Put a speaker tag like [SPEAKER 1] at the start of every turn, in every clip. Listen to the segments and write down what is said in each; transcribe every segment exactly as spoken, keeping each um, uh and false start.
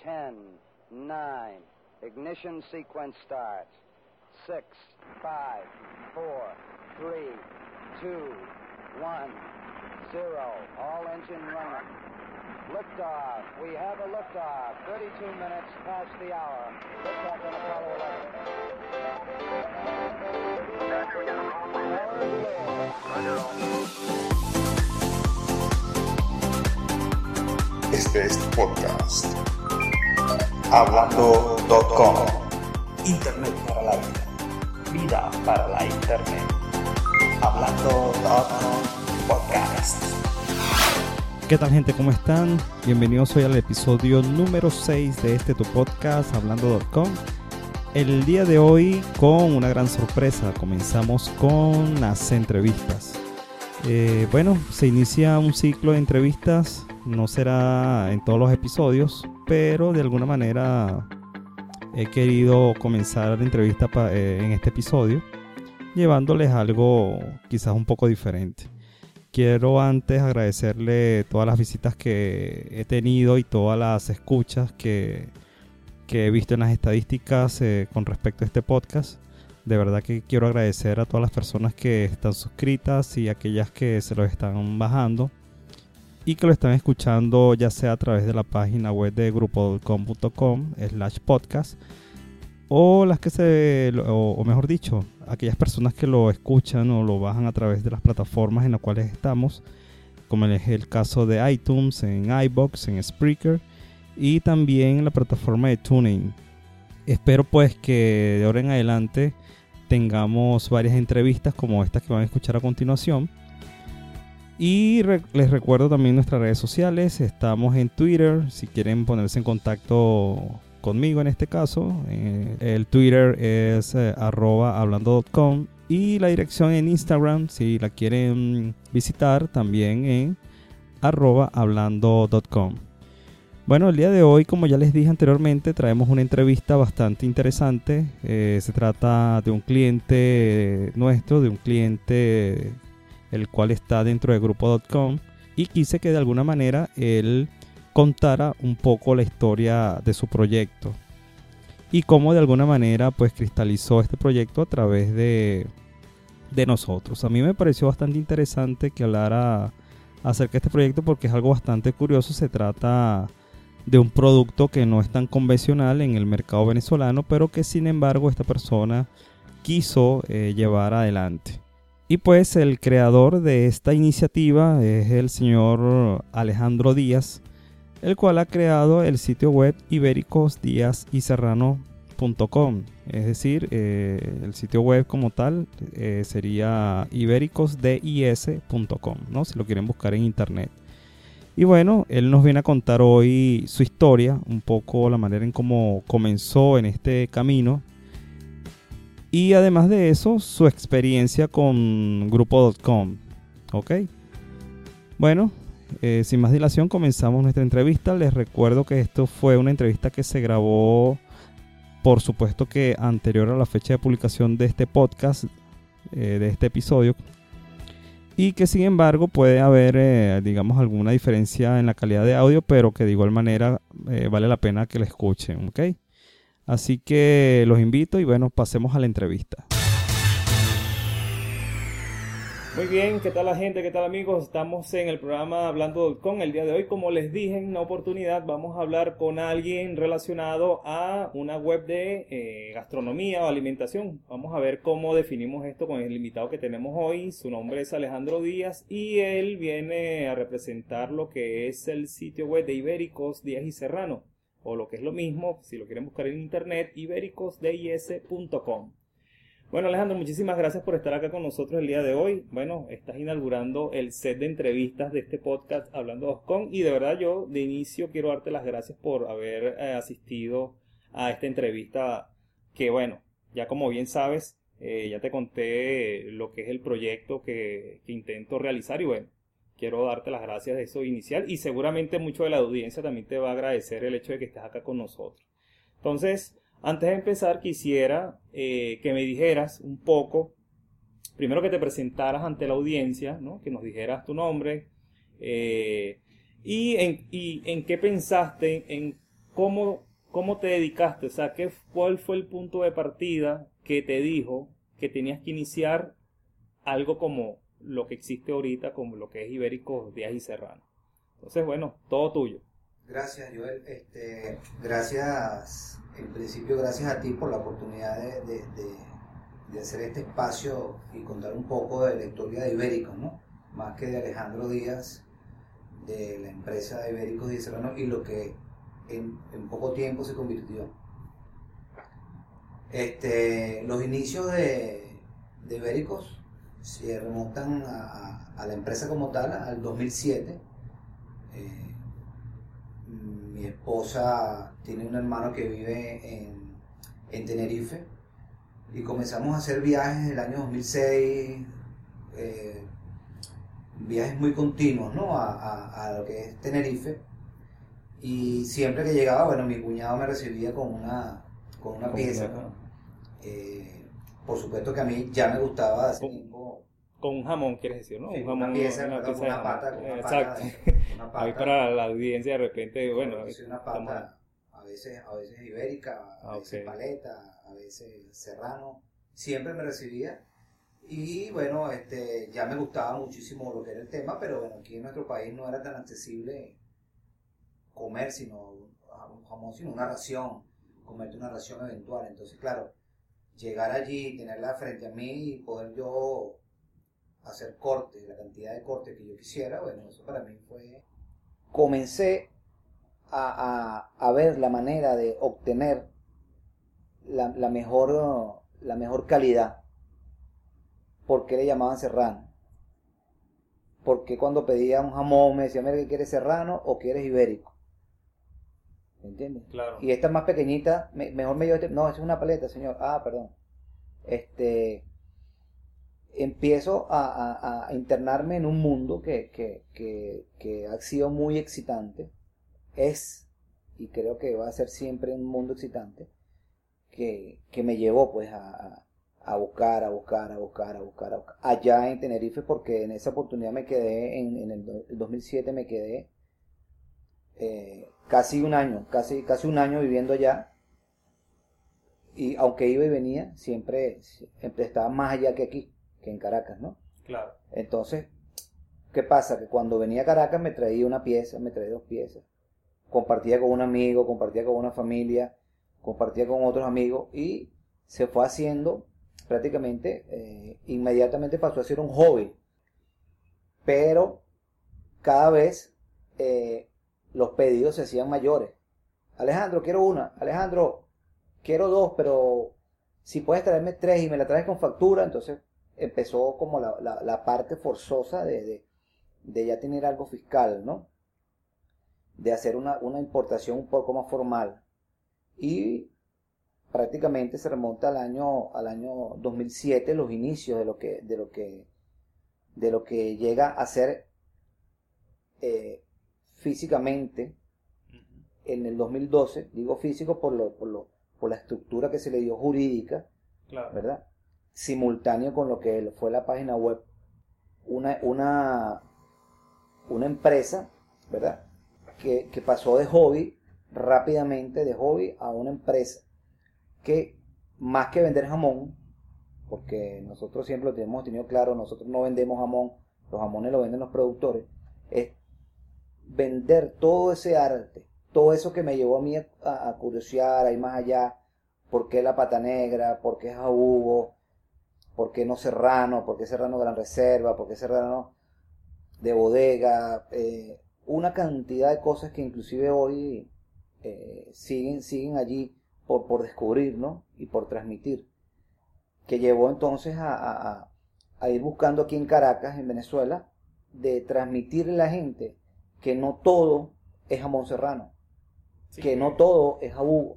[SPEAKER 1] ten, nine, ignition sequence starts. six, five, four, three, two, one, zero. All engine running. Liftoff. We have a liftoff. thirty-two minutes past the hour. Liftoff on Apollo
[SPEAKER 2] eleven. Este es tu podcast. Hablando punto com. Internet para la vida. Vida para la internet. Hablando punto com Podcast.
[SPEAKER 3] ¿Qué tal, gente? ¿Cómo están? Bienvenidos hoy al episodio número seis de este tu podcast, Hablando punto com. El día de hoy con una gran sorpresa. Comenzamos con las entrevistas. Eh, bueno, se inicia un ciclo de entrevistas. No será en todos los episodios, pero de alguna manera he querido comenzar la entrevista pa, eh, en este episodio, llevándoles algo quizás un poco diferente. Quiero antes agradecerle todas las visitas que he tenido y todas las escuchas que, que he visto en las estadísticas eh, con respecto a este podcast. De verdad que quiero agradecer a todas las personas que están suscritas y aquellas que se lo están bajando y que lo están escuchando, ya sea a través de la página web de grupo punto com punto com slash podcast, o las que se, o, o mejor dicho, aquellas personas que lo escuchan o lo bajan a través de las plataformas en las cuales estamos, como es el caso de iTunes, en iVoox, en Spreaker y también en la plataforma de TuneIn. Espero pues que de ahora en adelante tengamos varias entrevistas como estas que van a escuchar a continuación. Y re- les recuerdo también nuestras redes sociales. Estamos en Twitter, si quieren ponerse en contacto conmigo en este caso. Eh, el Twitter es eh, arroba hablando punto com y la dirección en Instagram, si la quieren visitar, también en arroba hablando punto com. Bueno, el día de hoy, como ya les dije anteriormente, traemos una entrevista bastante interesante. Eh, se trata de un cliente nuestro, de un cliente el cual está dentro de grupo punto com, y quise que de alguna manera él contara un poco la historia de su proyecto y cómo de alguna manera pues cristalizó este proyecto a través de, de nosotros. A mí me pareció bastante interesante que hablara acerca de este proyecto porque es algo bastante curioso. Se trata de un producto que no es tan convencional en el mercado venezolano, pero que sin embargo esta persona quiso eh, llevar adelante. Y pues el creador de esta iniciativa es el señor Alejandro Díaz, el cual ha creado el sitio web ibéricos díaz y serrano punto com. Es decir, eh, el sitio web como tal eh, sería ibéricos dis punto com, ¿no? Si lo quieren buscar en internet. Y bueno, él nos viene a contar hoy su historia, un poco la manera en cómo comenzó en este camino. Y además de eso, su experiencia con grupo punto com. Ok. Bueno, eh, sin más dilación, comenzamos nuestra entrevista. Les recuerdo que esto fue una entrevista que se grabó, por supuesto que anterior a la fecha de publicación de este podcast, eh, de este episodio. Y que sin embargo puede haber, eh, digamos, alguna diferencia en la calidad de audio, pero que de igual manera eh, vale la pena que la escuchen. Ok. Así que los invito y bueno, pasemos a la entrevista. Muy bien, ¿qué tal la gente? ¿Qué tal, amigos? Estamos en el programa Hablando punto com. El día de hoy, como les dije en una oportunidad, vamos a hablar con alguien relacionado a una web de eh, gastronomía o alimentación. Vamos a ver cómo definimos esto con el invitado que tenemos hoy. Su nombre es Alejandro Díaz y él viene a representar lo que es el sitio web de Ibéricos Díaz y Serrano, o lo que es lo mismo, si lo quieren buscar en internet, ibéricos dis punto com. Bueno, Alejandro, muchísimas gracias por estar acá con nosotros el día de hoy. Bueno, estás inaugurando el set de entrevistas de este podcast Hablando punto com y de verdad yo de inicio quiero darte las gracias por haber eh, asistido a esta entrevista que, bueno, ya como bien sabes, eh, ya te conté lo que es el proyecto que, que intento realizar y bueno, quiero darte las gracias de eso inicial y seguramente mucho de la audiencia también te va a agradecer el hecho de que estés acá con nosotros. Entonces, antes de empezar quisiera eh, que me dijeras un poco, primero que te presentaras ante la audiencia, ¿no? Que nos dijeras tu nombre eh, y, en, y en qué pensaste en
[SPEAKER 4] ¿cómo, cómo te dedicaste? O sea, ¿qué, ¿cuál fue el punto de partida que te dijo que tenías que iniciar algo como lo que existe ahorita, como lo que es Ibéricos, Díaz y Serrano? Entonces, bueno, todo tuyo.
[SPEAKER 5] Gracias, Joel. Este, gracias, en principio, gracias a ti por la oportunidad de, de, de, de hacer este espacio y contar un poco de la historia de Ibéricos, ¿no? Más que de Alejandro Díaz, de la empresa de Ibéricos Díaz y Serrano, y lo que en, en poco tiempo se convirtió. Este, los inicios de, de Ibéricos se remontan a, a la empresa como tal, al dos mil siete. Eh, mi esposa tiene un hermano que vive en, en Tenerife y comenzamos a hacer viajes en el año dos mil seis, eh, viajes muy continuos, ¿no? a, a, a lo que es Tenerife, y siempre que llegaba, bueno, mi cuñado me recibía con una, con una pieza, ¿no? eh, por supuesto que a mí ya me gustaba hacer tiempo.
[SPEAKER 4] Con un jamón, quieres decir, ¿no?
[SPEAKER 5] Sí,
[SPEAKER 4] un jamón,
[SPEAKER 5] una pieza,
[SPEAKER 4] una,
[SPEAKER 5] perdón,
[SPEAKER 4] pieza
[SPEAKER 5] una
[SPEAKER 4] de
[SPEAKER 5] pata,
[SPEAKER 4] jamón.
[SPEAKER 5] una
[SPEAKER 4] Exacto.
[SPEAKER 5] pata de- una pata.
[SPEAKER 4] Ahí para la audiencia de repente, bueno.
[SPEAKER 5] Sí, una pata, a veces, a veces ibérica, a
[SPEAKER 4] Ah,
[SPEAKER 5] veces
[SPEAKER 4] ok.
[SPEAKER 5] paleta, a veces serrano. Siempre me recibía. Y bueno, este, ya me gustaba muchísimo lo que era el tema, pero bueno, aquí en nuestro país no era tan accesible comer sino un jamón, sino una ración, comerte una ración eventual. Entonces, claro, llegar allí, tenerla frente a mí y poder yo hacer cortes, la cantidad de cortes que yo quisiera, bueno, eso para mí fue... Comencé a, a, a ver la manera de obtener la, la, mejor, la mejor calidad. ¿Por qué le llamaban serrano? Porque cuando pedía un jamón me decían, mira, ¿qué quieres, serrano o quieres ibérico? ¿Me entiendes?
[SPEAKER 4] Claro.
[SPEAKER 5] Y esta más pequeñita, me, mejor me dio este, no, es una paleta, señor. Ah, perdón. Este... empiezo a, a, a internarme en un mundo que, que, que, que ha sido muy excitante, es, y creo que va a ser siempre un mundo excitante, que, que me llevó pues a, a buscar, a buscar, a buscar, a buscar, a buscar, allá en Tenerife, porque en esa oportunidad me quedé, en, en el, do, el dos mil siete me quedé eh, casi un año, casi, casi un año viviendo allá. Y aunque iba y venía, siempre, siempre estaba más allá que aquí, que en Caracas, ¿no?
[SPEAKER 4] Claro.
[SPEAKER 5] Entonces, ¿qué pasa? Que cuando venía a Caracas me traía una pieza, me traía dos piezas. Compartía con un amigo, compartía con una familia, compartía con otros amigos y se fue haciendo prácticamente, eh, inmediatamente pasó a ser un hobby. Pero cada vez eh, los pedidos se hacían mayores. Alejandro, quiero una. Alejandro, quiero dos, pero si puedes traerme tres y me la traes con factura, entonces empezó como la, la, la parte forzosa de, de, de ya tener algo fiscal, ¿no? De hacer una, una importación un poco más formal. Y prácticamente se remonta al año, al año dos mil siete, los inicios de lo que, de lo que, de lo que llega a ser eh, físicamente en el dos mil doce, digo físico por, lo, por, lo, por la estructura que se le dio jurídica,
[SPEAKER 4] Claro.
[SPEAKER 5] ¿verdad? Simultáneo con lo que fue la página web, una, una, una empresa, ¿verdad? Que, que pasó de hobby, rápidamente de hobby a una empresa que más que vender jamón, porque nosotros siempre lo tenemos tenido claro, nosotros no vendemos jamón, los jamones los venden los productores, es vender todo ese arte, todo eso que me llevó a mí a, a curiosear, a ir más allá, por qué la pata negra, por qué jabugo, por qué no serrano, por qué serrano gran reserva, por qué serrano de bodega, eh, una cantidad de cosas que inclusive hoy eh, siguen, siguen allí por, por descubrir, ¿no? Y por transmitir, que llevó entonces a, a, a ir buscando aquí en Caracas, en Venezuela, de transmitirle a la gente que no todo es jamón serrano,
[SPEAKER 4] Sí,
[SPEAKER 5] que no todo es jabugo.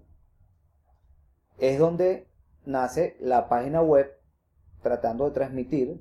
[SPEAKER 5] Es donde nace la página web, tratando de transmitir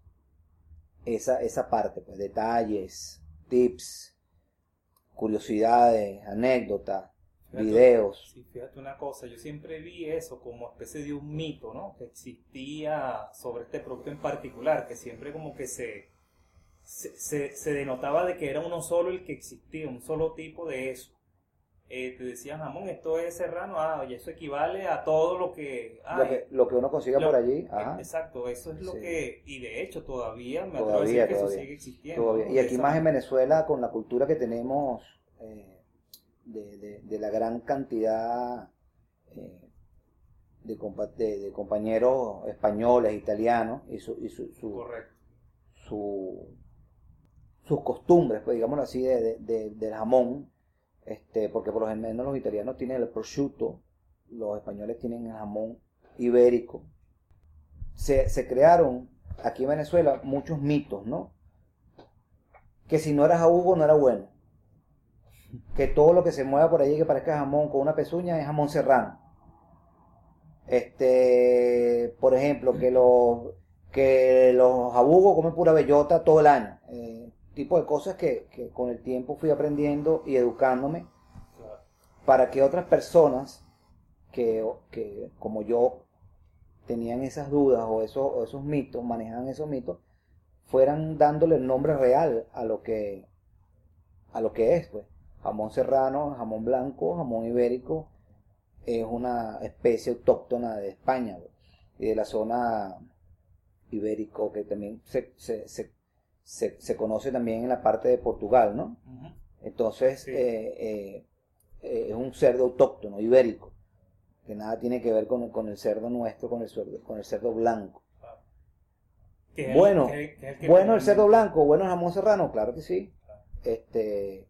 [SPEAKER 5] esa, esa parte, pues detalles, tips, curiosidades, anécdotas,
[SPEAKER 4] Fíjate,
[SPEAKER 5] videos.
[SPEAKER 4] Sí, fíjate una cosa, yo siempre vi eso como especie de un mito, ¿no? Que existía sobre este producto en particular, que siempre como que se, se, se, se denotaba de que era uno solo el que existía, un solo tipo de eso. eh, te decían jamón, esto es serrano, ah, y eso equivale a todo lo que hay.
[SPEAKER 5] Lo que, lo que uno consiga
[SPEAKER 4] Lo-
[SPEAKER 5] por allí. Ajá.
[SPEAKER 4] Exacto, eso es lo
[SPEAKER 5] Sí.
[SPEAKER 4] que, y de hecho todavía me atrevo a
[SPEAKER 5] Todavía,
[SPEAKER 4] decir que eso
[SPEAKER 5] todavía.
[SPEAKER 4] sigue existiendo.
[SPEAKER 5] Todavía.
[SPEAKER 4] ¿no?
[SPEAKER 5] Y
[SPEAKER 4] De
[SPEAKER 5] aquí
[SPEAKER 4] esa
[SPEAKER 5] más en
[SPEAKER 4] manera.
[SPEAKER 5] Venezuela, con la cultura que tenemos, eh, de, de- de la gran cantidad eh, de, compa- de- de compañeros españoles, italianos, y, su, y su, su-
[SPEAKER 4] Correcto.
[SPEAKER 5] su- sus costumbres, pues digámoslo así, de, de- de- del jamón, este, porque por lo general los italianos tienen el prosciutto, los españoles tienen el jamón ibérico. Se, se crearon aquí en Venezuela muchos mitos, ¿no? Que si no era jabugo no era bueno. Que todo lo que se mueva por allí que parezca jamón con una pezuña es jamón serrano. Este, por ejemplo, que los que los jabugos comen pura bellota todo el año. Eh, tipo de cosas que, que con el tiempo fui aprendiendo y educándome
[SPEAKER 4] Claro.
[SPEAKER 5] para que otras personas que, que como yo tenían esas dudas o esos, o esos mitos, manejaban esos mitos, fueran dándole el nombre real a lo que a lo que es, pues. Jamón serrano, jamón blanco, jamón ibérico, es una especie autóctona de España, pues, y de la zona ibérico, que también se, se, se, se, se conoce también en la parte de Portugal, ¿no?
[SPEAKER 4] Ujú.
[SPEAKER 5] Entonces,
[SPEAKER 4] Sí.
[SPEAKER 5] eh, eh, eh, es un cerdo autóctono, ibérico, que nada tiene que ver con, con el cerdo nuestro, con el cerdo, con el cerdo blanco.
[SPEAKER 4] Claro. Que es el-
[SPEAKER 5] Bueno,
[SPEAKER 4] que es- que es el que
[SPEAKER 5] bueno el cerdo
[SPEAKER 4] realmente-
[SPEAKER 5] blanco, bueno el jamón serrano, claro que sí. Este,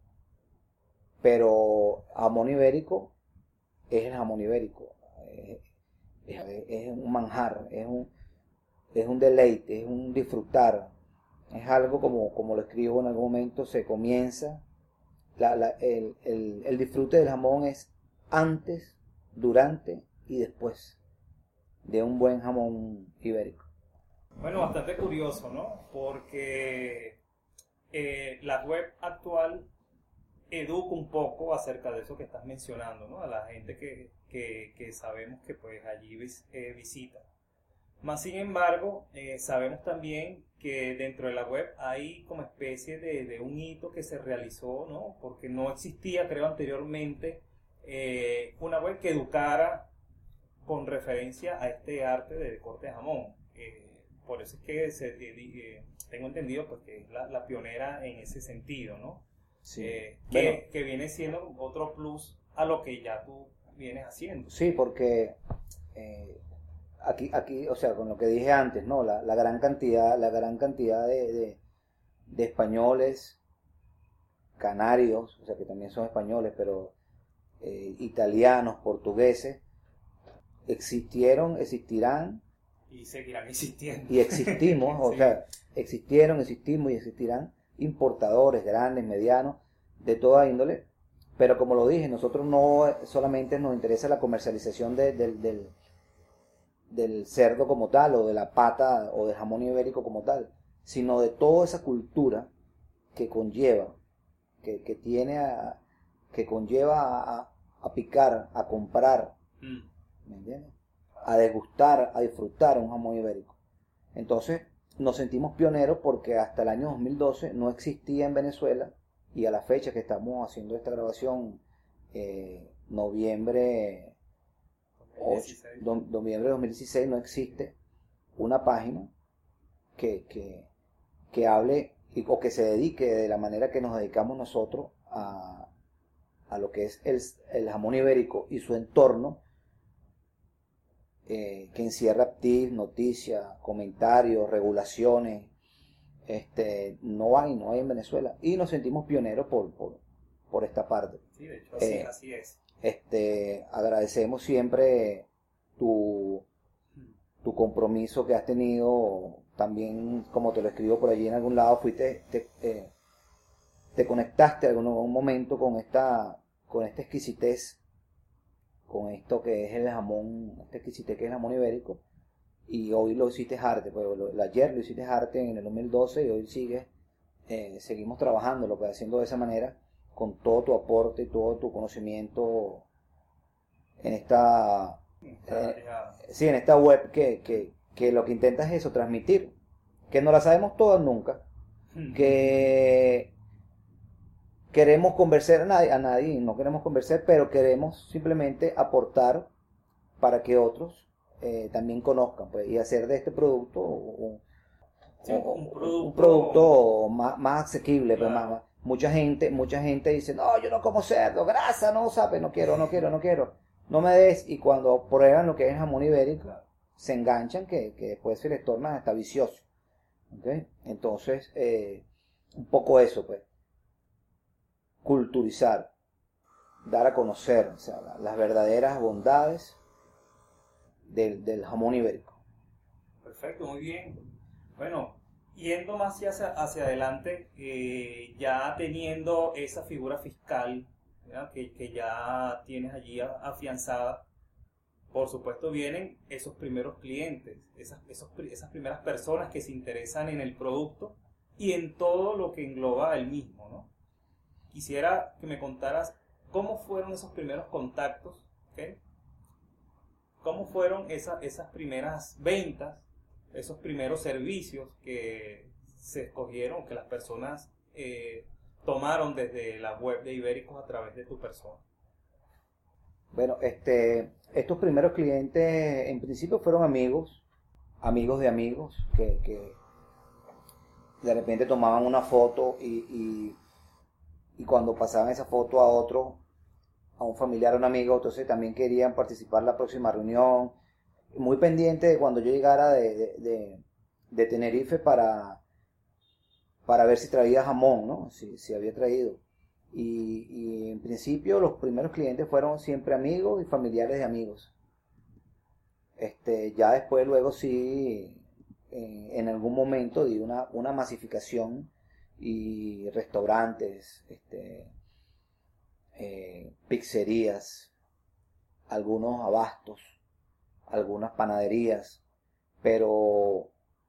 [SPEAKER 5] pero jamón ibérico es el jamón ibérico. Es, es- es un manjar, es un, es un deleite, es un disfrutar. Es algo como, como lo escribo en algún momento, se comienza. La- la- el, el- el disfrute del jamón es antes, durante y después de un buen jamón ibérico.
[SPEAKER 4] Bueno, bastante curioso, ¿no? Porque eh, la web actual educa un poco acerca de eso que estás mencionando, ¿no? A la gente que, que, que sabemos que pues allí vis- eh, visita. Más sin embargo, eh, sabemos también que dentro de la web hay como especie de, de un hito que se realizó, ¿no? Porque no existía, creo, anteriormente eh, una web que educara con referencia a este arte de corte de jamón. Eh, por eso es que se, eh, eh, tengo entendido pues, que es la, la pionera en ese sentido, ¿no? Eh, que,
[SPEAKER 5] Bueno,
[SPEAKER 4] que viene siendo otro plus a lo que ya tú vienes haciendo.
[SPEAKER 5] sí, porque eh, aquí, aquí, o sea, con lo que dije antes, ¿no? La, la gran cantidad, la gran cantidad de, de, de españoles, canarios, o sea, que también son españoles, pero eh, italianos, portugueses, existieron, existirán
[SPEAKER 4] Y seguirán existiendo.
[SPEAKER 5] y existimos, o
[SPEAKER 4] Sí.
[SPEAKER 5] sea, existieron, existimos y existirán importadores grandes, medianos, de toda índole, pero como lo dije, nosotros no solamente nos interesa la comercialización de- del, del, del cerdo como tal, o de la pata, o del jamón ibérico como tal, sino de toda esa cultura que conlleva, que, que tiene a, que conlleva a, a picar, a comprar,
[SPEAKER 4] Mm.
[SPEAKER 5] ¿me entiendes? A degustar, a disfrutar un jamón ibérico. Entonces, nos sentimos pioneros porque hasta el año dos mil doce no existía en Venezuela, y a la fecha que estamos haciendo esta grabación, eh, noviembre ocho,
[SPEAKER 4] dieciséis.
[SPEAKER 5] do- noviembre de dos mil dieciséis, no existe una página que, que, que hable y- o que se dedique de la manera que nos dedicamos nosotros a, a lo que es el, el jamón ibérico y su entorno, eh, que encierra tips, noticias, comentarios, regulaciones. Este, no hay, no hay en Venezuela, y nos sentimos pioneros por, por, por esta parte.
[SPEAKER 4] Sí, de hecho, así,
[SPEAKER 5] Eh,
[SPEAKER 4] así es.
[SPEAKER 5] Este, agradecemos siempre tu, tu compromiso que has tenido, también como te lo escribo por allí en algún lado, fuiste, te, eh, te conectaste en algún, algún momento con esta, con esta exquisitez, con esto que es el jamón, esta exquisitez que es el jamón ibérico, y hoy lo hiciste arte, pues lo, ayer lo hiciste arte en el dos mil doce y hoy sigues, eh, seguimos trabajando, lo que haciendo de esa manera, con todo tu aporte y todo tu conocimiento en esta,
[SPEAKER 4] Está
[SPEAKER 5] eh,
[SPEAKER 4] ya-
[SPEAKER 5] sí, en esta web que, que, que lo que intenta es eso, transmitir, que no la sabemos todas nunca, que, queremos convencer a nadie, a nadie, no queremos convencer, pero queremos simplemente aportar para que otros eh, también conozcan, pues, y hacer de este producto un,
[SPEAKER 4] Sí, un producto,
[SPEAKER 5] un producto más, más asequible.
[SPEAKER 4] Claro.
[SPEAKER 5] Pues, más, más. Mucha gente, mucha gente dice, no, yo no como cerdo, grasa, no, sabe, no quiero, no quiero, no quiero, no me des, y cuando prueban lo que es jamón ibérico,
[SPEAKER 4] Claro.
[SPEAKER 5] se enganchan que, que después se les torna hasta vicioso. ¿Okay? Entonces, eh, un poco eso, pues, culturizar, dar a conocer, o sea, la- las verdaderas bondades del, del jamón ibérico.
[SPEAKER 4] Perfecto, muy bien. Bueno, yendo más hacia, hacia adelante, eh, ya teniendo esa figura fiscal, ¿verdad? Que, que ya tienes allí a- afianzada, por supuesto vienen esos primeros clientes, esas, esos, pri- esas primeras personas que se interesan en el producto y en todo lo que engloba el mismo, ¿no? Quisiera que me contaras cómo fueron esos primeros contactos, ¿ok? ¿Cómo fueron esa- esas primeras ventas, esos primeros servicios que se escogieron, que las personas eh, tomaron desde la web de Ibéricos a través de tu persona?
[SPEAKER 5] Bueno, este, estos primeros clientes en principio fueron amigos, amigos de amigos, que, que de repente tomaban una foto y, y, y cuando pasaban esa foto a otro, a un familiar, a un amigo, entonces también querían participar en la próxima reunión, muy pendiente de cuando yo llegara de, de, de, de Tenerife para, para ver si traía jamón, ¿no? Si, si había traído. Y, y en principio los primeros clientes fueron siempre amigos y familiares de amigos. Este, ya después, luego sí, eh, en algún momento di una, una masificación y restaurantes, este, eh, pizzerías, algunos abastos, algunas panaderías, pero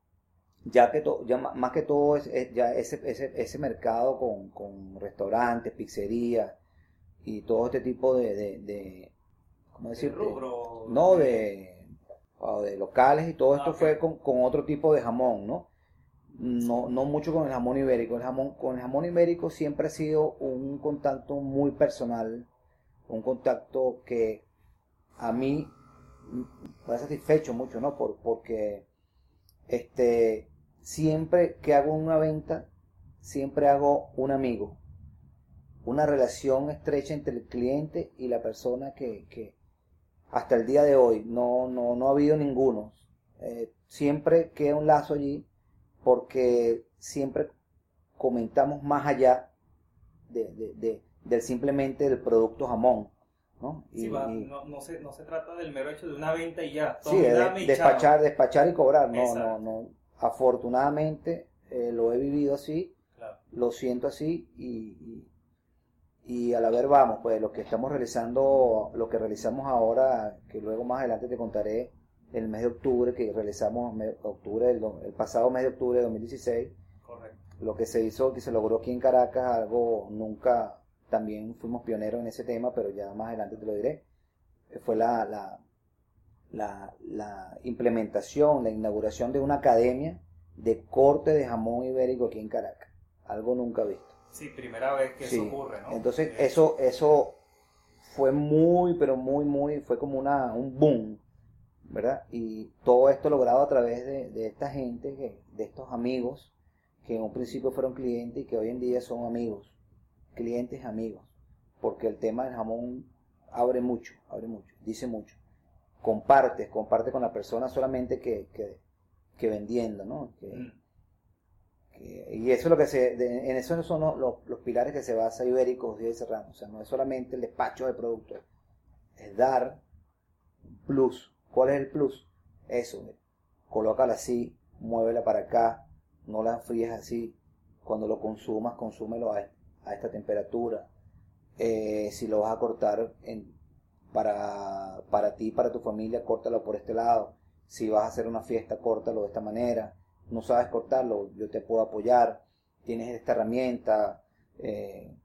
[SPEAKER 5] ya que to, ya ma- más que todo es, es ya ese, ese, ese mercado con, con restaurantes, pizzerías y todo este tipo de, de, de ¿cómo
[SPEAKER 4] ¿De
[SPEAKER 5] decirte?
[SPEAKER 4] rubro?
[SPEAKER 5] No, de, o de locales y todo esto
[SPEAKER 4] Ah, ok.
[SPEAKER 5] fue con, con otro tipo de jamón, ¿no? No, no mucho con el jamón ibérico. El jamón, con el jamón ibérico siempre ha sido un contacto muy personal, un contacto que a mí me ha satisfecho mucho, ¿no? Por, porque este, siempre que hago una venta, siempre hago un amigo, una relación estrecha entre el cliente y la persona que, que hasta el día de hoy no, no, no ha habido ninguno. Eh, siempre queda un lazo allí porque siempre comentamos más allá de, de, de, del simplemente del producto jamón, ¿no? Y,
[SPEAKER 4] Sí, va,
[SPEAKER 5] y-
[SPEAKER 4] no, no, se, no se trata del mero hecho de una venta y ya.
[SPEAKER 5] sí,
[SPEAKER 4] Tome,
[SPEAKER 5] de-
[SPEAKER 4] dame y
[SPEAKER 5] despachar,
[SPEAKER 4] chao.
[SPEAKER 5] despachar y cobrar. No,
[SPEAKER 4] Exacto.
[SPEAKER 5] no, no. Afortunadamente eh, lo he vivido así,
[SPEAKER 4] Claro.
[SPEAKER 5] lo siento así y, y, y a la ver vamos, pues lo que estamos realizando, lo que realizamos ahora, que luego más adelante te contaré, el mes de octubre, que realizamos me- octubre del do- el pasado mes de octubre de dos mil dieciséis,
[SPEAKER 4] Correcto.
[SPEAKER 5] lo que se hizo, que se logró aquí en Caracas, algo nunca, también fuimos pioneros en ese tema, pero ya más adelante te lo diré, fue la, la, la, la implementación, la inauguración de una academia de corte de jamón ibérico aquí en Caracas, algo nunca visto.
[SPEAKER 4] Sí, primera vez que
[SPEAKER 5] Sí.
[SPEAKER 4] eso ocurre, ¿no?
[SPEAKER 5] Entonces
[SPEAKER 4] Eh,
[SPEAKER 5] eso, eso fue muy, pero muy, muy, fue como una, un boom, ¿verdad? Y todo esto logrado a través de, de esta gente, que, de estos amigos, que en un principio fueron clientes y que hoy en día son amigos, clientes amigos, porque el tema del jamón abre mucho, abre mucho, dice mucho. Compartes, comparte con la persona solamente que, que, que vendiendo, ¿no? Que,
[SPEAKER 4] mm,
[SPEAKER 5] que- y eso es lo que se, de- en eso son los, los, los pilares que se basa Ibéricos Díaz y Serrano. O sea, no es solamente el despacho de productos, es dar un plus. ¿Cuál es el plus? Eso, mira, colócala así, muévela para acá, no la fríes así. Cuando lo consumas, consúmelo a, a esta temperatura. Eh, si lo vas a cortar en, para, para ti, para tu familia, córtalo por este lado. Si vas a hacer una fiesta, córtalo de esta manera. No sabes cortarlo, yo te puedo apoyar. Tienes esta herramienta. eh,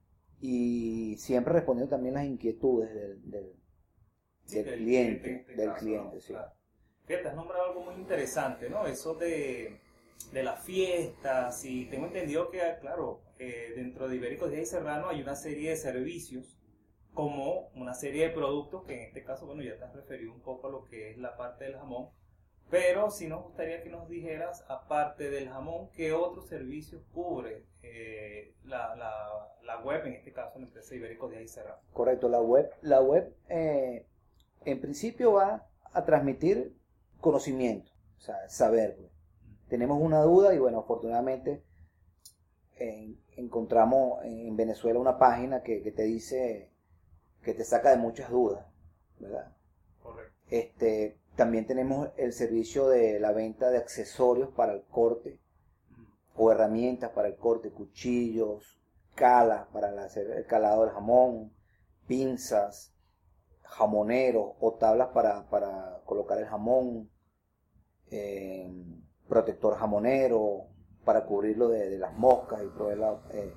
[SPEAKER 5] y siempre respondiendo también las inquietudes del, del,
[SPEAKER 4] sí,
[SPEAKER 5] del cliente,
[SPEAKER 4] en este
[SPEAKER 5] del
[SPEAKER 4] caso,
[SPEAKER 5] cliente,
[SPEAKER 4] ¿no?
[SPEAKER 5] sí.
[SPEAKER 4] Claro. Fíjate, has nombrado algo muy interesante, ¿no? Eso de, de las fiestas, y tengo entendido que, claro, eh, dentro de Ibéricos Díaz y Serrano hay una serie de servicios, como una serie de productos, que en este caso, bueno, ya te has referido un poco a lo que es la parte del jamón, pero sí nos gustaría que nos dijeras, aparte del jamón, ¿qué otros servicios cubre eh, la, la, la web, en este caso la empresa Ibéricos Díaz y Serrano?
[SPEAKER 5] Correcto, la web, la web eh, en principio va a transmitir conocimiento, o sea, saber. Pues. Tenemos una duda y bueno, afortunadamente eh, encontramos en Venezuela una página que, que te dice, que te saca de muchas dudas, ¿verdad?
[SPEAKER 4] Correcto.
[SPEAKER 5] Este, también tenemos el servicio de la venta de accesorios para el corte o herramientas para el corte, cuchillos, calas para hacer el calado del jamón, pinzas, jamoneros o tablas para, para colocar el jamón, eh, protector jamonero para cubrirlo de, de las moscas y proveerla, eh,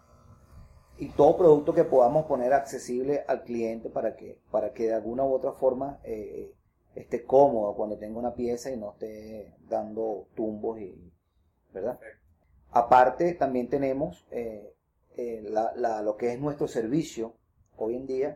[SPEAKER 5] y todo producto que podamos poner accesible al cliente para que, para que de alguna u otra forma eh, esté cómodo cuando tenga una pieza y no esté dando tumbos, y, ¿verdad? Aparte también tenemos eh, eh, la, la, lo que es nuestro servicio hoy en día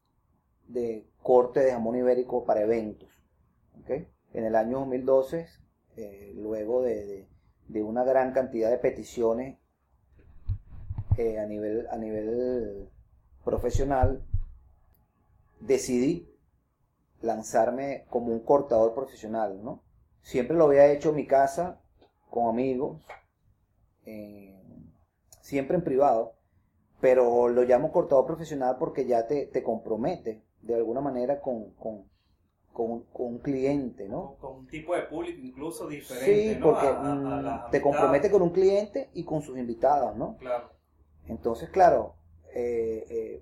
[SPEAKER 5] de corte de jamón ibérico para eventos. ¿Okay? En el año dos mil doce, eh, luego de, de, de una gran cantidad de peticiones eh, a nivel, a nivel profesional, decidí lanzarme como un cortador profesional, ¿no? Siempre lo había hecho en mi casa, con amigos, eh, siempre en privado, pero lo llamo cortador profesional porque ya te, te compromete de alguna manera con, con, con, con un cliente, ¿no?
[SPEAKER 4] Con, con un tipo de público incluso diferente,
[SPEAKER 5] sí,
[SPEAKER 4] ¿no?
[SPEAKER 5] porque
[SPEAKER 4] a, a, a
[SPEAKER 5] te compromete con un cliente y con sus invitados, ¿no?
[SPEAKER 4] Claro.
[SPEAKER 5] Entonces, claro, eh, eh,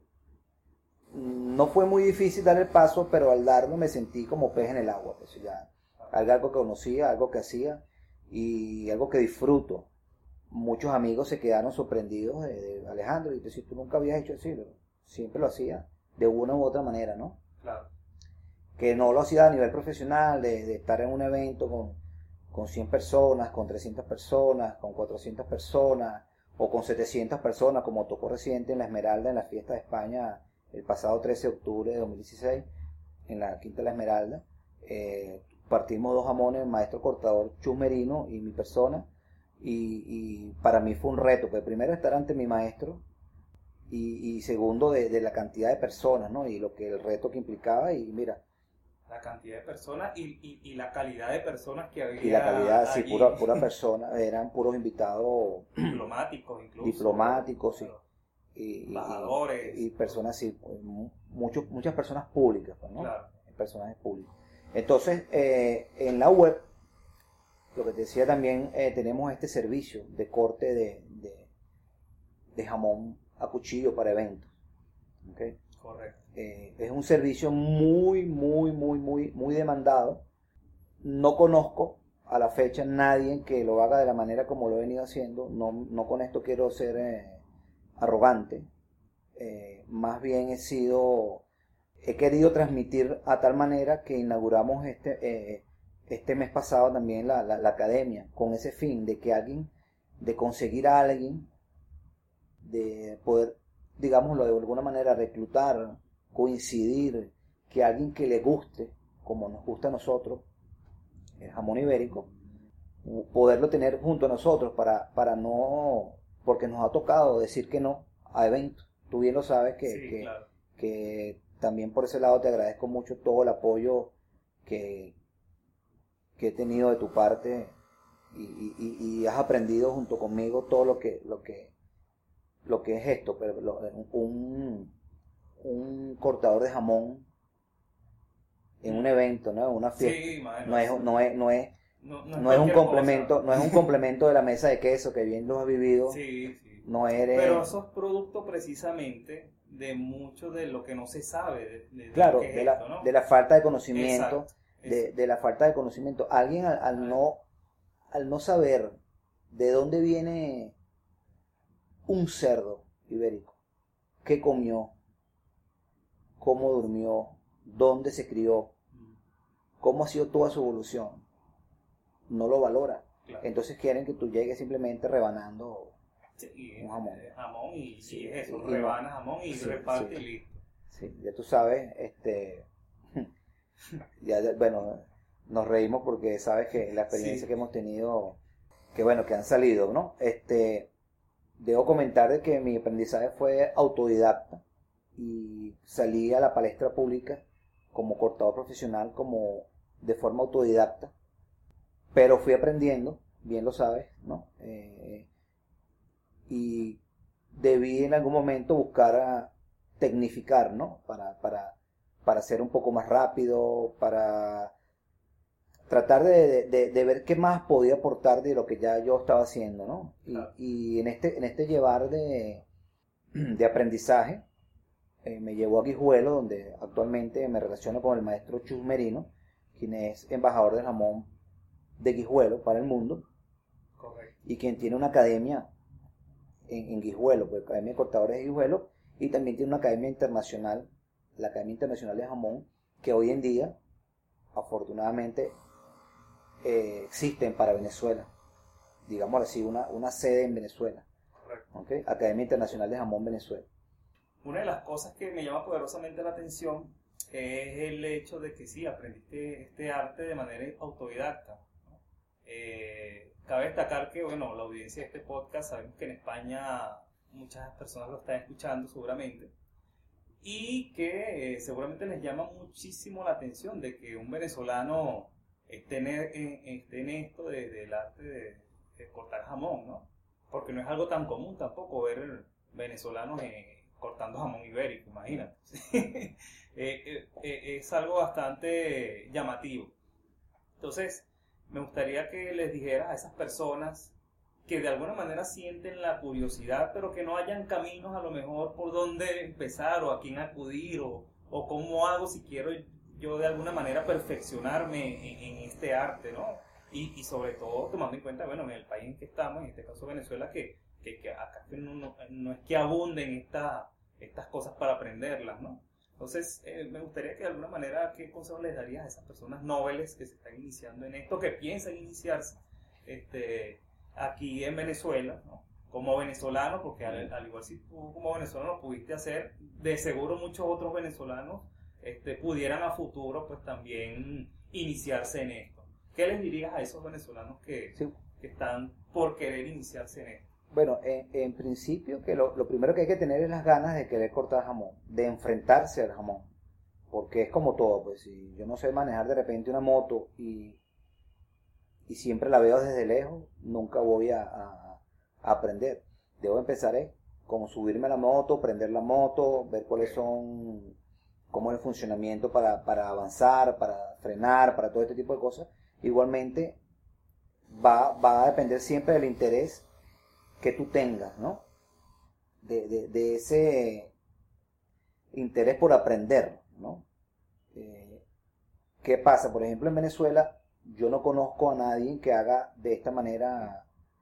[SPEAKER 5] no fue muy difícil dar el paso, pero al darlo me sentí como pez en el agua, pues ya, algo que conocía, algo que hacía y algo que disfruto. Muchos amigos se quedaron sorprendidos de, de Alejandro, y te si tú nunca habías hecho así, siempre lo hacía de una u otra manera, ¿no?
[SPEAKER 4] Claro.
[SPEAKER 5] Que no lo hacía a nivel profesional, de, de estar en un evento con, con cien personas, con trescientas personas, con cuatrocientas personas o con setecientas personas, como tocó reciente en La Esmeralda, en la fiesta de España el pasado trece de octubre de dos mil dieciséis, en la Quinta de La Esmeralda. Eh, partimos dos jamones, el maestro cortador Chus Merino y mi persona, y, y para mí fue un reto, pues primero estar ante mi maestro y, y segundo de, de la cantidad de personas, ¿no? Y lo que el reto que implicaba, y mira,
[SPEAKER 4] la cantidad de personas y, y, y la calidad de personas que había
[SPEAKER 5] y la calidad, sí,
[SPEAKER 4] allí.
[SPEAKER 5] pura, pura persona, eran puros invitados
[SPEAKER 4] diplomáticos incluso,
[SPEAKER 5] diplomáticos,
[SPEAKER 4] claro.
[SPEAKER 5] y, y,
[SPEAKER 4] embajadores
[SPEAKER 5] y, y personas, sí, muchos, muchas personas públicas, ¿no?
[SPEAKER 4] Claro.
[SPEAKER 5] Personajes públicos. Entonces, eh, en la web, lo que te decía también, eh, tenemos este servicio de corte de, de, de jamón a cuchillo para eventos. ¿Okay?
[SPEAKER 4] Correcto.
[SPEAKER 5] Eh, es un servicio muy, muy, muy, muy, muy demandado. No conozco a la fecha nadie que lo haga de la manera como lo he venido haciendo. No, no con esto quiero ser eh, arrogante. Eh, más bien he sido, he querido transmitir a tal manera que inauguramos este, eh, este mes pasado también la, la, la academia, con ese fin de que alguien, de conseguir a alguien, de poder, digámoslo de alguna manera, reclutar, coincidir, que alguien que le guste, como nos gusta a nosotros, el jamón ibérico, poderlo tener junto a nosotros para, para no, porque nos ha tocado decir que no a eventos. Tú bien lo sabes que,
[SPEAKER 4] sí,
[SPEAKER 5] que,
[SPEAKER 4] claro.
[SPEAKER 5] que también por ese lado te agradezco mucho todo el apoyo que, que he tenido de tu parte y, y, y has aprendido junto conmigo todo lo que, lo que, lo que es esto, pero lo, un, un cortador de jamón en un evento, ¿no? En una fiesta.
[SPEAKER 4] Sí, imagínate.
[SPEAKER 5] no es, no es, no es,
[SPEAKER 4] no,
[SPEAKER 5] no,
[SPEAKER 4] no
[SPEAKER 5] es un
[SPEAKER 4] cualquier
[SPEAKER 5] complemento,
[SPEAKER 4] cosa.
[SPEAKER 5] no es un complemento de la mesa de queso que bien lo has vivido.
[SPEAKER 4] Sí, sí.
[SPEAKER 5] No eres.
[SPEAKER 4] Pero eso es producto precisamente de mucho de lo que no se sabe de, de,
[SPEAKER 5] Claro,
[SPEAKER 4] de,
[SPEAKER 5] de la,
[SPEAKER 4] esto, ¿no?
[SPEAKER 5] de la falta de conocimiento,
[SPEAKER 4] Exacto,
[SPEAKER 5] de,
[SPEAKER 4] exacto.
[SPEAKER 5] de la falta de conocimiento. Alguien al, al no, al no saber de dónde viene un cerdo ibérico, qué comió, cómo durmió, dónde se crió, cómo ha sido toda su evolución, no lo valora.
[SPEAKER 4] Claro.
[SPEAKER 5] Entonces quieren que tú llegues simplemente rebanando
[SPEAKER 4] Sí,
[SPEAKER 5] un jamón.
[SPEAKER 4] eh, jamón y,
[SPEAKER 5] Sí,
[SPEAKER 4] y eso,
[SPEAKER 5] y no-
[SPEAKER 4] rebanas jamón y
[SPEAKER 5] sí,
[SPEAKER 4] reparte
[SPEAKER 5] sí.
[SPEAKER 4] y listo.
[SPEAKER 5] Sí, ya tú sabes, este, ya, ya, bueno, nos reímos porque sabes que la experiencia
[SPEAKER 4] Sí.
[SPEAKER 5] que hemos tenido, que bueno, que han salido, ¿no? Este, debo comentar de que mi aprendizaje fue autodidacta y salí a la palestra pública como cortador profesional, como de forma autodidacta, pero fui aprendiendo, bien lo sabes, ¿no? Eh, y debí en algún momento buscar a tecnificar, ¿no? Para, para, para ser un poco más rápido, para tratar de, de, de ver qué más podía aportar de lo que ya yo estaba haciendo, ¿no? Y,
[SPEAKER 4] Claro.
[SPEAKER 5] y en este, en este llevar de, de aprendizaje, eh, me llevó a Guijuelo, donde actualmente me relaciono con el maestro Chus Merino, quien es embajador del jamón de Guijuelo para el mundo,
[SPEAKER 4] Correcto.
[SPEAKER 5] y quien tiene una academia en, en Guijuelo, pues, Academia de Cortadores de Guijuelo, y también tiene una academia internacional, la Academia Internacional de Jamón, que hoy en día, afortunadamente, eh, existen para Venezuela, digamos así, una, una sede en Venezuela,
[SPEAKER 4] Correcto.
[SPEAKER 5] ¿ok? Academia Internacional de Jamón Venezuela.
[SPEAKER 4] Una de las cosas que me llama poderosamente la atención es el hecho de que sí, aprendiste este arte de manera autodidacta, ¿no? Eh, cabe destacar que, bueno, la audiencia de este podcast, sabemos que en España muchas personas lo están escuchando seguramente, y que eh, seguramente les llama muchísimo la atención de que un venezolano esté en, en- esté en esto de- del arte de, de cortar jamón, ¿no? Porque no es algo tan común tampoco ver venezolanos eh, cortando jamón ibérico, imagínate. Eh, eh, eh, es algo bastante llamativo. Entonces, me gustaría que les dijeras a esas personas que de alguna manera sienten la curiosidad, pero que no hayan caminos a lo mejor por dónde empezar o a quién acudir o, o cómo hago si quiero yo de alguna manera perfeccionarme en, en este arte, ¿no? Y, y sobre todo tomando en cuenta, bueno, en el país en que estamos, en este caso Venezuela, que, que, que acá no, no, no es que abunden esta, estas cosas para aprenderlas, ¿no? Entonces, eh, me gustaría que de alguna manera, ¿qué consejo les darías a esas personas nobles que se están iniciando en esto, que piensan iniciarse este, aquí en Venezuela, ¿no? Como venezolano, porque al, al igual si tú como venezolano lo pudiste hacer, de seguro muchos otros venezolanos este, pudieran a futuro pues también iniciarse en esto. ¿Qué les dirías a esos venezolanos que,
[SPEAKER 5] Sí.
[SPEAKER 4] que están por querer iniciarse en esto?
[SPEAKER 5] Bueno, en, en principio que lo, lo primero que hay que tener es las ganas de querer cortar jamón, de enfrentarse al jamón, porque es como todo, pues si yo no sé manejar de repente una moto y, y siempre la veo desde lejos, nunca voy a, a- a aprender. Debo empezar eh, con subirme a la moto, prender la moto, ver cuáles son, cómo es el funcionamiento para, para avanzar, para frenar, para todo este tipo de cosas. Igualmente va, va a depender siempre del interés que tú tengas, ¿no? De, de, de ese interés por aprender, ¿no? Eh, ¿Qué pasa? Por ejemplo, en Venezuela yo no conozco a nadie que haga de esta manera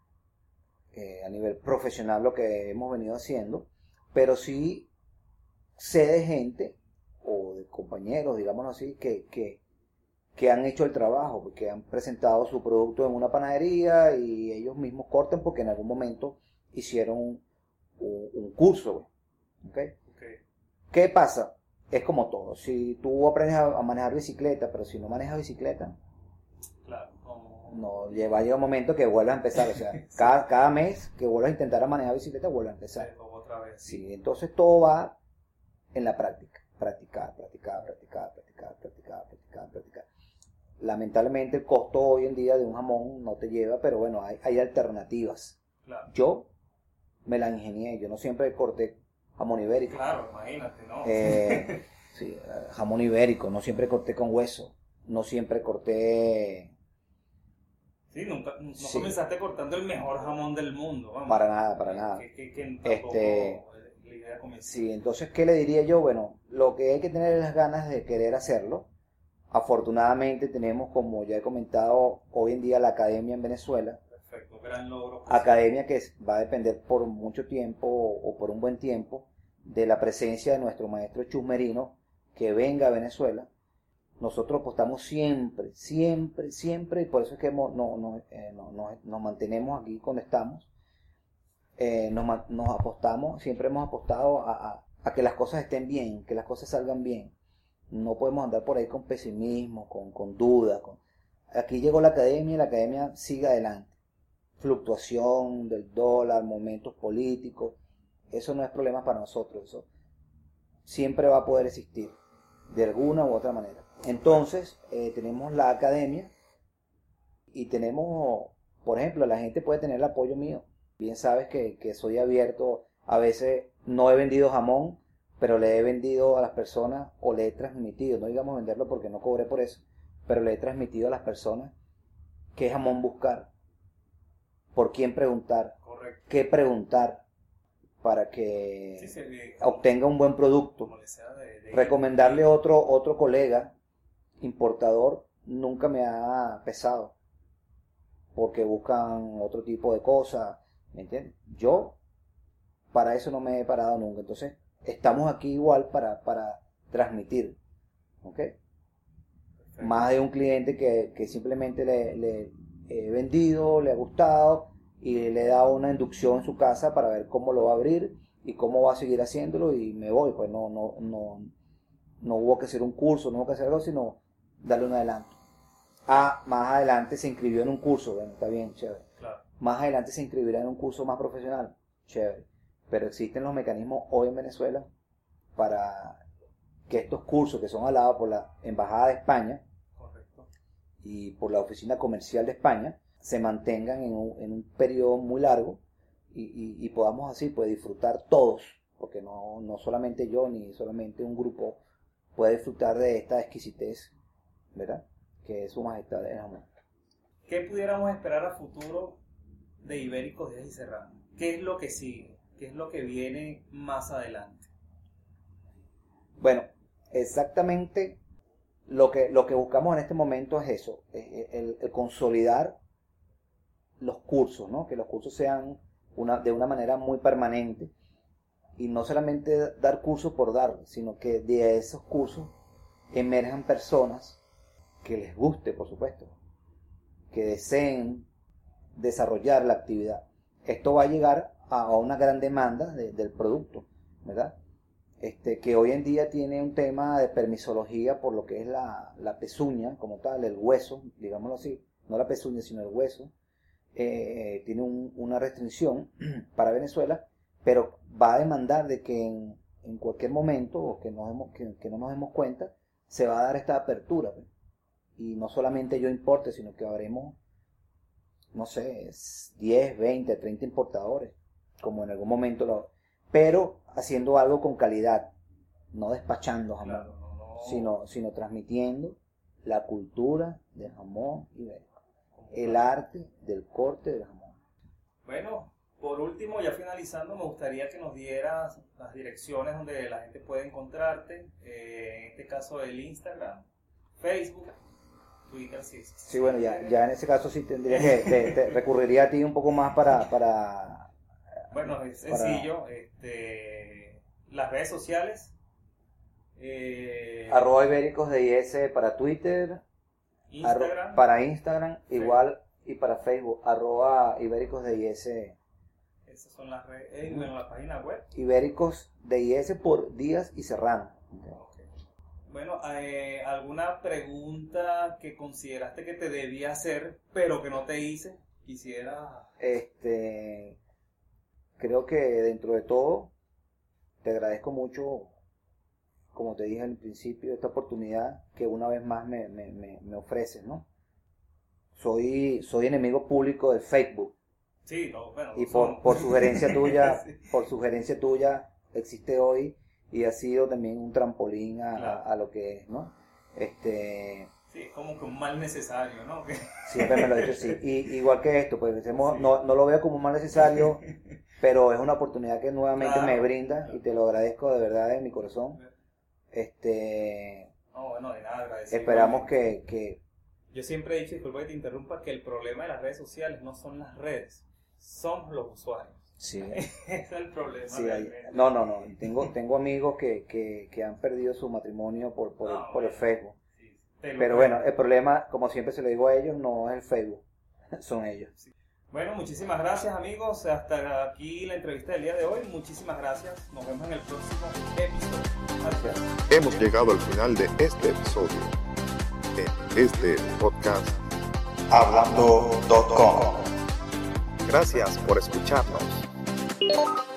[SPEAKER 5] eh, a nivel profesional lo que hemos venido haciendo, pero sí sé de gente o de compañeros, digámoslo así, que, que, que han hecho el trabajo, que han presentado su producto en una panadería y ellos mismos cortan porque en algún momento hicieron un, un, un curso, ¿ok?
[SPEAKER 4] Okay.
[SPEAKER 5] ¿Qué pasa? Es como todo. Si tú aprendes a, a manejar bicicleta, pero si no manejas bicicleta,
[SPEAKER 4] Claro, no,
[SPEAKER 5] no lleva a llegar un momento que vuelvas a empezar. O sea,
[SPEAKER 4] Sí.
[SPEAKER 5] cada, cada mes que vuelvas a intentar a manejar bicicleta, vuelvas a empezar.
[SPEAKER 4] se tocó otra vez.
[SPEAKER 5] Sí, entonces todo va en la práctica. Practicar, practicar, practicar, practicar, practicar, practicar, practicar. Lamentablemente el costo hoy en día de un jamón no te lleva, pero bueno, hay, hay alternativas.
[SPEAKER 4] Claro.
[SPEAKER 5] Yo me la ingenié, yo no siempre corté jamón ibérico.
[SPEAKER 4] Claro, imagínate, ¿no?
[SPEAKER 5] Eh, sí, jamón ibérico, no siempre corté con hueso, no siempre corté
[SPEAKER 4] Sí, nunca, no
[SPEAKER 5] Sí.
[SPEAKER 4] comenzaste cortando el mejor jamón del mundo, vamos.
[SPEAKER 5] para nada, para nada.
[SPEAKER 4] Que, que, que tampoco
[SPEAKER 5] Este-
[SPEAKER 4] la idea comenzó.
[SPEAKER 5] Sí, entonces, ¿qué le diría yo? Bueno, lo que hay que tener es las ganas de querer hacerlo. Afortunadamente tenemos, como ya he comentado, hoy en día la academia en Venezuela,
[SPEAKER 4] Perfecto, gran logro.
[SPEAKER 5] academia que va a depender por mucho tiempo o por un buen tiempo de la presencia de nuestro maestro Chus Merino, que venga a Venezuela. Nosotros apostamos siempre, siempre, siempre, y por eso es que hemos- no, no, eh, no- no- nos mantenemos aquí donde estamos, eh, nos, ma- nos apostamos, siempre hemos apostado a, a, a que las cosas estén bien, que las cosas salgan bien. No podemos andar por ahí con pesimismo, con, con dudas. Con... Aquí llegó la academia y la academia sigue adelante. Fluctuación del dólar, momentos políticos, eso no es problema para nosotros, eso siempre va a poder existir de alguna u otra manera. Entonces, eh, tenemos la academia y tenemos, por ejemplo, la gente puede tener el apoyo mío. Bien sabes que, que soy abierto, a veces no he vendido jamón, pero le he vendido a las personas o le he transmitido, no digamos venderlo porque no cobré por eso, pero le he transmitido a las personas qué jamón buscar, por quién preguntar,
[SPEAKER 4] Correcto.
[SPEAKER 5] qué preguntar para que
[SPEAKER 4] Sí, sí, eh,
[SPEAKER 5] obtenga un buen producto.
[SPEAKER 4] como le sea de- de-
[SPEAKER 5] Recomendarle otro, otro colega importador nunca me ha pesado, porque buscan otro tipo de cosas, ¿me entiendes? Yo para eso no me he parado nunca, entonces estamos aquí igual para, para transmitir, ¿ok?
[SPEAKER 4] Perfecto.
[SPEAKER 5] Más de un cliente que, que simplemente le, le he vendido, le ha gustado y le he dado una inducción en su casa para ver cómo lo va a abrir y cómo va a seguir haciéndolo y me voy, pues no, no, no, no hubo que hacer un curso, no hubo que hacer algo, sino darle un adelanto. Ah, más adelante se inscribió en un curso, bueno, está bien, chévere.
[SPEAKER 4] Claro.
[SPEAKER 5] Más adelante se inscribirá en un curso más profesional, chévere. Pero existen los mecanismos hoy en Venezuela para que estos cursos que son avalados por la Embajada de España
[SPEAKER 4] Correcto.
[SPEAKER 5] y por la Oficina Comercial de España se mantengan en un, en un periodo muy largo y, y, y podamos así pues disfrutar todos, porque no, no solamente yo ni solamente un grupo puede disfrutar de esta exquisitez, ¿verdad? Que es su majestad el jamón.
[SPEAKER 4] ¿Qué pudiéramos esperar a futuro de Ibéricos Díaz y Serrano? ¿Qué es lo que sigue? ¿Qué es lo que viene más adelante?
[SPEAKER 5] Bueno, exactamente lo que, lo que buscamos en este momento es eso, el, el- el consolidar los cursos, ¿no? Que los cursos sean una, de una manera muy permanente y no solamente dar cursos por dar, sino que de esos cursos emerjan personas que les guste, por supuesto, que deseen desarrollar la actividad. Esto va a llegar a, a una gran demanda de- del producto, ¿verdad? Este, que hoy en día tiene un tema de permisología por lo que es la, la pezuña como tal, el hueso, digámoslo así, no la pezuña sino el hueso, eh, tiene un- una restricción para Venezuela, pero va a demandar de que en, en cualquier momento, o que, nos demos- que, que no nos demos cuenta, se va a dar esta apertura, pues. Y no solamente yo importe, sino que habremos, no sé, diez, veinte, treinta importadores, como en algún momento lo... Pero haciendo algo con calidad, no despachando jamón,
[SPEAKER 4] Claro, no, no.
[SPEAKER 5] sino, sino transmitiendo la cultura del jamón ibérico, el arte del corte del jamón.
[SPEAKER 4] Bueno, por último, ya finalizando, me gustaría que nos dieras las direcciones donde la gente puede encontrarte, eh, en este caso el Instagram, Facebook, Twitter, sí.
[SPEAKER 5] Sí, bueno, ya, ya en ese caso sí tendría que, te, te recurriría a ti un poco más para... para
[SPEAKER 4] Bueno, es
[SPEAKER 5] para-
[SPEAKER 4] sencillo, este, las redes sociales, eh,
[SPEAKER 5] arroba ibéricos de I S para Twitter,
[SPEAKER 4] Instagram,
[SPEAKER 5] arro- para Instagram,
[SPEAKER 4] Facebook.
[SPEAKER 5] igual, y para Facebook, arroba ibéricos de I S,
[SPEAKER 4] esas son las redes, eh, bueno, la página web.
[SPEAKER 5] ibéricos de I S por Díaz y Serrano.
[SPEAKER 4] Ok. Bueno, eh, ¿alguna pregunta que consideraste que te debía hacer, pero que no te hice? Quisiera...
[SPEAKER 5] Este, creo que dentro de todo, te agradezco mucho, como te dije al principio, esta oportunidad que una vez más me, me, me, me ofreces, ¿no? Soy, soy enemigo público de Facebook.
[SPEAKER 4] Sí, no, bueno,
[SPEAKER 5] Y
[SPEAKER 4] no
[SPEAKER 5] por,
[SPEAKER 4] son-
[SPEAKER 5] por sugerencia tuya,
[SPEAKER 4] Sí.
[SPEAKER 5] por sugerencia tuya existe hoy y ha sido también un trampolín a,
[SPEAKER 4] Claro.
[SPEAKER 5] a, a lo que es, ¿no? Este,
[SPEAKER 4] Sí, es como que un mal necesario, ¿no? Que-
[SPEAKER 5] siempre me lo he dicho así. Y, igual que esto, pues hacemos-
[SPEAKER 4] Sí.
[SPEAKER 5] no, no lo veo como un mal necesario, pero es una oportunidad que nuevamente
[SPEAKER 4] Claro,
[SPEAKER 5] me brinda
[SPEAKER 4] claro.
[SPEAKER 5] y te lo agradezco de verdad de mi corazón. Este,
[SPEAKER 4] No, bueno, de nada, agradecido.
[SPEAKER 5] esperamos que, que
[SPEAKER 4] Yo siempre he dicho, disculpa que te interrumpa, que el problema de las redes sociales no son las redes, son los usuarios.
[SPEAKER 5] sí,
[SPEAKER 4] Ese es el problema.
[SPEAKER 5] sí, hay-
[SPEAKER 4] realmente.
[SPEAKER 5] no, no, no, tengo, tengo amigos que, que, que han perdido su matrimonio por, por, el,
[SPEAKER 4] No,
[SPEAKER 5] por el
[SPEAKER 4] bueno.
[SPEAKER 5] Facebook.
[SPEAKER 4] Sí, te lo
[SPEAKER 5] Pero
[SPEAKER 4] creo.
[SPEAKER 5] bueno, el problema, como siempre se lo digo a ellos, no es el Facebook, son ellos.
[SPEAKER 4] Bueno, muchísimas gracias amigos, hasta aquí la entrevista del día de hoy, muchísimas gracias, nos vemos en el próximo episodio.
[SPEAKER 5] Gracias.
[SPEAKER 6] Hemos llegado al final de este episodio. En este podcast,
[SPEAKER 2] Hablando punto com.
[SPEAKER 6] gracias por escucharnos.